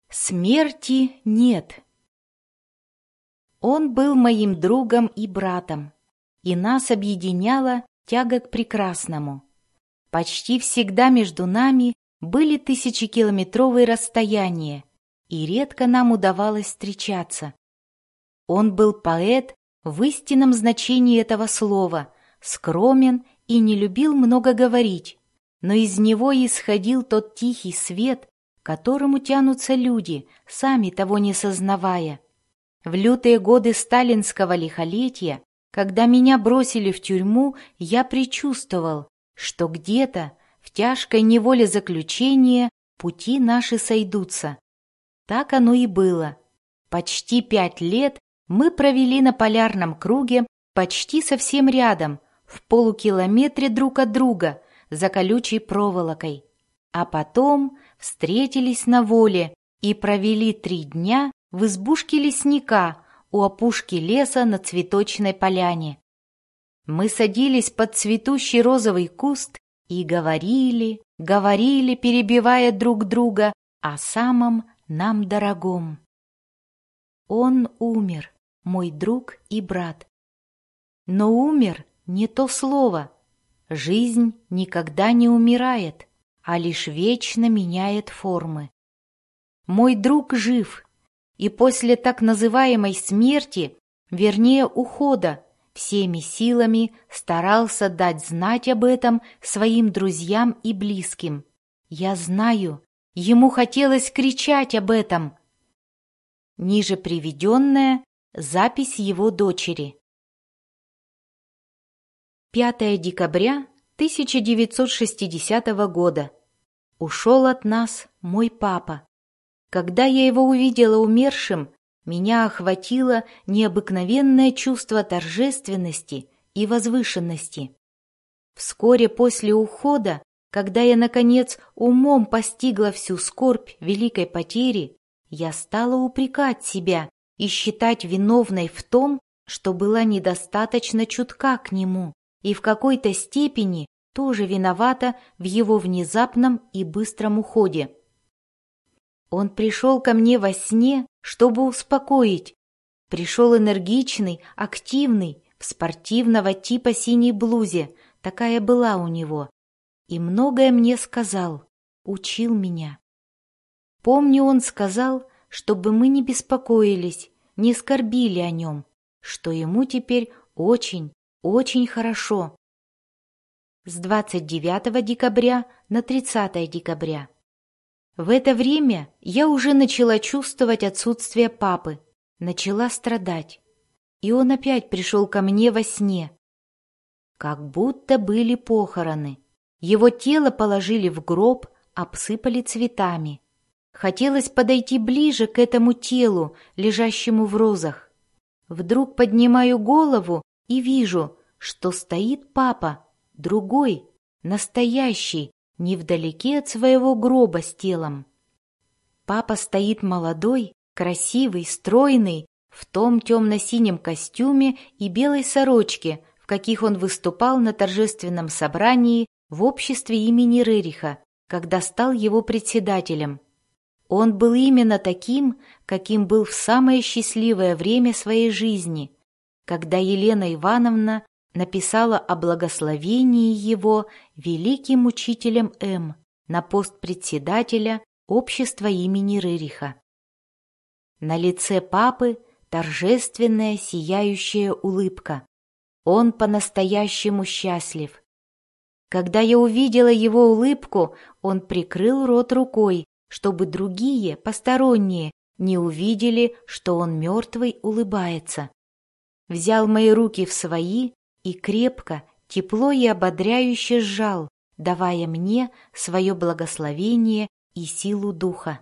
Смерти нет. Он был моим другом и братом, и нас объединяла тяга к прекрасному. Почти всегда между нами были тысячекилометровые расстояния, и редко нам удавалось встречаться. Он был поэт в истинном значении этого слова, скромен и не любил много говорить, но из него исходил тот тихий свет, к которому тянутся люди, сами того не сознавая. В лютые годы сталинского лихолетия, когда меня бросили в тюрьму, я предчувствовал, что где-то в тяжкой неволе заключения пути наши сойдутся. Так оно и было. Почти 5 лет мы провели на полярном круге почти совсем рядом, в полукилометре друг от друга, за колючей проволокой. А потом встретились на воле и провели 3 дня в избушке лесника у опушки леса на цветочной поляне. Мы садились под цветущий розовый куст и говорили, перебивая друг друга о самом нам дорогом. Он умер, мой друг и брат. Но умер не то слово. Жизнь никогда не умирает, а лишь вечно меняет формы. Мой друг жив, и после так называемой смерти, вернее ухода, всеми силами старался дать знать об этом своим друзьям и близким. Я знаю, ему хотелось кричать об этом. Ниже приведенная запись его дочери. 5 декабря 1960 года. Ушел от нас мой папа. Когда я его увидела умершим, меня охватило необыкновенное чувство торжественности и возвышенности. Вскоре после ухода, когда я, наконец, умом постигла всю скорбь великой потери, я стала упрекать себя и считать виновной в том, что была недостаточно чутка к нему и в какой-то степени тоже виновата в его внезапном и быстром уходе. Он пришел ко мне во сне, чтобы успокоить. Пришел энергичный, активный, в спортивного типа синей блузе, такая была у него, и многое мне сказал, учил меня. Помню, он сказал, чтобы мы не беспокоились, не скорбили о нем, что ему теперь очень, очень хорошо. С 29 декабря на 30 декабря. В это время я уже начала чувствовать отсутствие папы, начала страдать. И он опять пришел ко мне во сне. Как будто были похороны. Его тело положили в гроб, обсыпали цветами. Хотелось подойти ближе к этому телу, лежащему в розах. Вдруг поднимаю голову и вижу, что стоит папа, другой, настоящий, невдалеке от своего гроба с телом. Папа стоит молодой, красивый, стройный, в том темно-синем костюме и белой сорочке, в каких он выступал на торжественном собрании в обществе имени Рериха, когда стал его председателем. Он был именно таким, каким был в самое счастливое время своей жизни, когда Елена Ивановна написала о благословении его великим учителем М. на пост председателя общества имени Рериха. На лице папы торжественная сияющая улыбка. Он по-настоящему счастлив. Когда я увидела его улыбку, он прикрыл рот рукой, чтобы другие, посторонние, не увидели, что он мертвый улыбается. Взял мои руки в свои и крепко, тепло и ободряюще сжал, давая мне свое благословение и силу духа.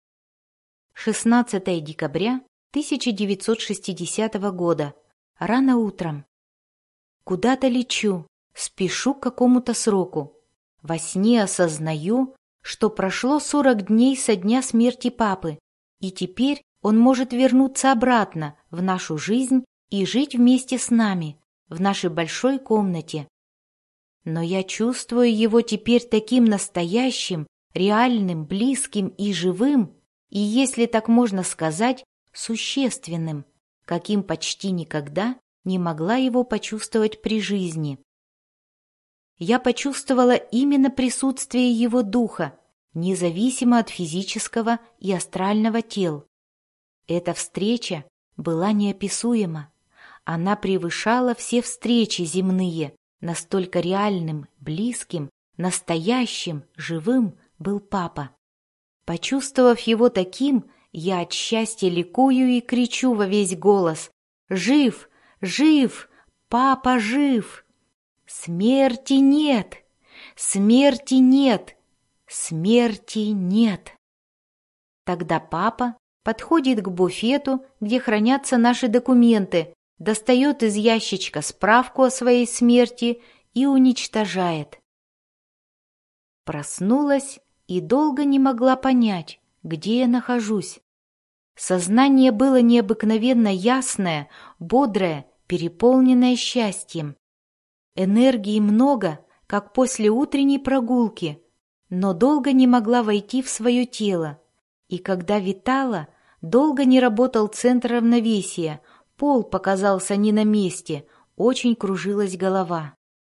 16 декабря 1960 года. Рано утром. Куда-то лечу, спешу к какому-то сроку. Во сне осознаю, что прошло 40 дней со дня смерти папы, и теперь он может вернуться обратно в нашу жизнь и жить вместе с нами в нашей большой комнате. Но я чувствую его теперь таким настоящим, реальным, близким и живым, и, если так можно сказать, существенным, каким почти никогда не могла его почувствовать при жизни. Я почувствовала именно присутствие его духа, независимо от физического и астрального тел. Эта встреча была неописуема. Она превышала все встречи земные, настолько реальным, близким, настоящим, живым был папа. Почувствовав его таким, я от счастья ликую и кричу во весь голос: «Жив! Жив! Папа жив! Смерти нет! Смерти нет! Смерти нет!» Тогда папа подходит к буфету, где хранятся наши документы, достает из ящичка справку о своей смерти и уничтожает. Проснулась и долго не могла понять, где я нахожусь. Сознание было необыкновенно ясное, бодрое, переполненное счастьем. Энергии много, как после утренней прогулки, но долго не могла войти в свое тело. И когда витала, долго не работал центр равновесия, пол показался не на месте, очень кружилась голова.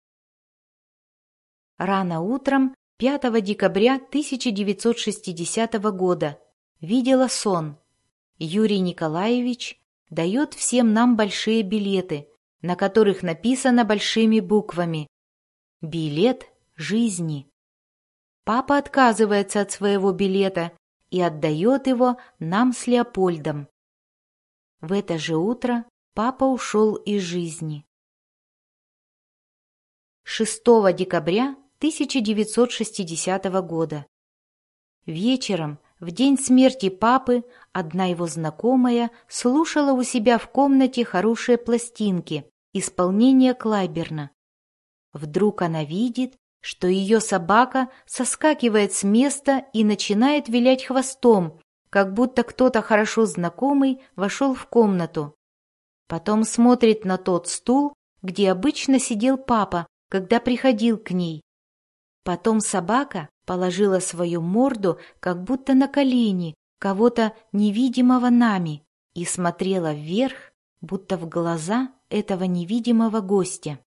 Рано утром 5 декабря 1960 года видела сон. Юрий Николаевич дает всем нам большие билеты, на которых написано большими буквами «Билет жизни». Папа отказывается от своего билета и отдает его нам с Леопольдом. В это же утро папа ушел из жизни. 6 декабря 1960 года. Вечером, в день смерти папы, одна его знакомая слушала у себя в комнате хорошие пластинки исполнения Клайберна. Вдруг она видит, что ее собака соскакивает с места и начинает вилять хвостом, как будто кто-то хорошо знакомый вошел в комнату. Потом смотрит на тот стул, где обычно сидел папа, когда приходил к ней. Потом собака положила свою морду как будто на колени кого-то невидимого нами и смотрела вверх, будто в глаза этого невидимого гостя.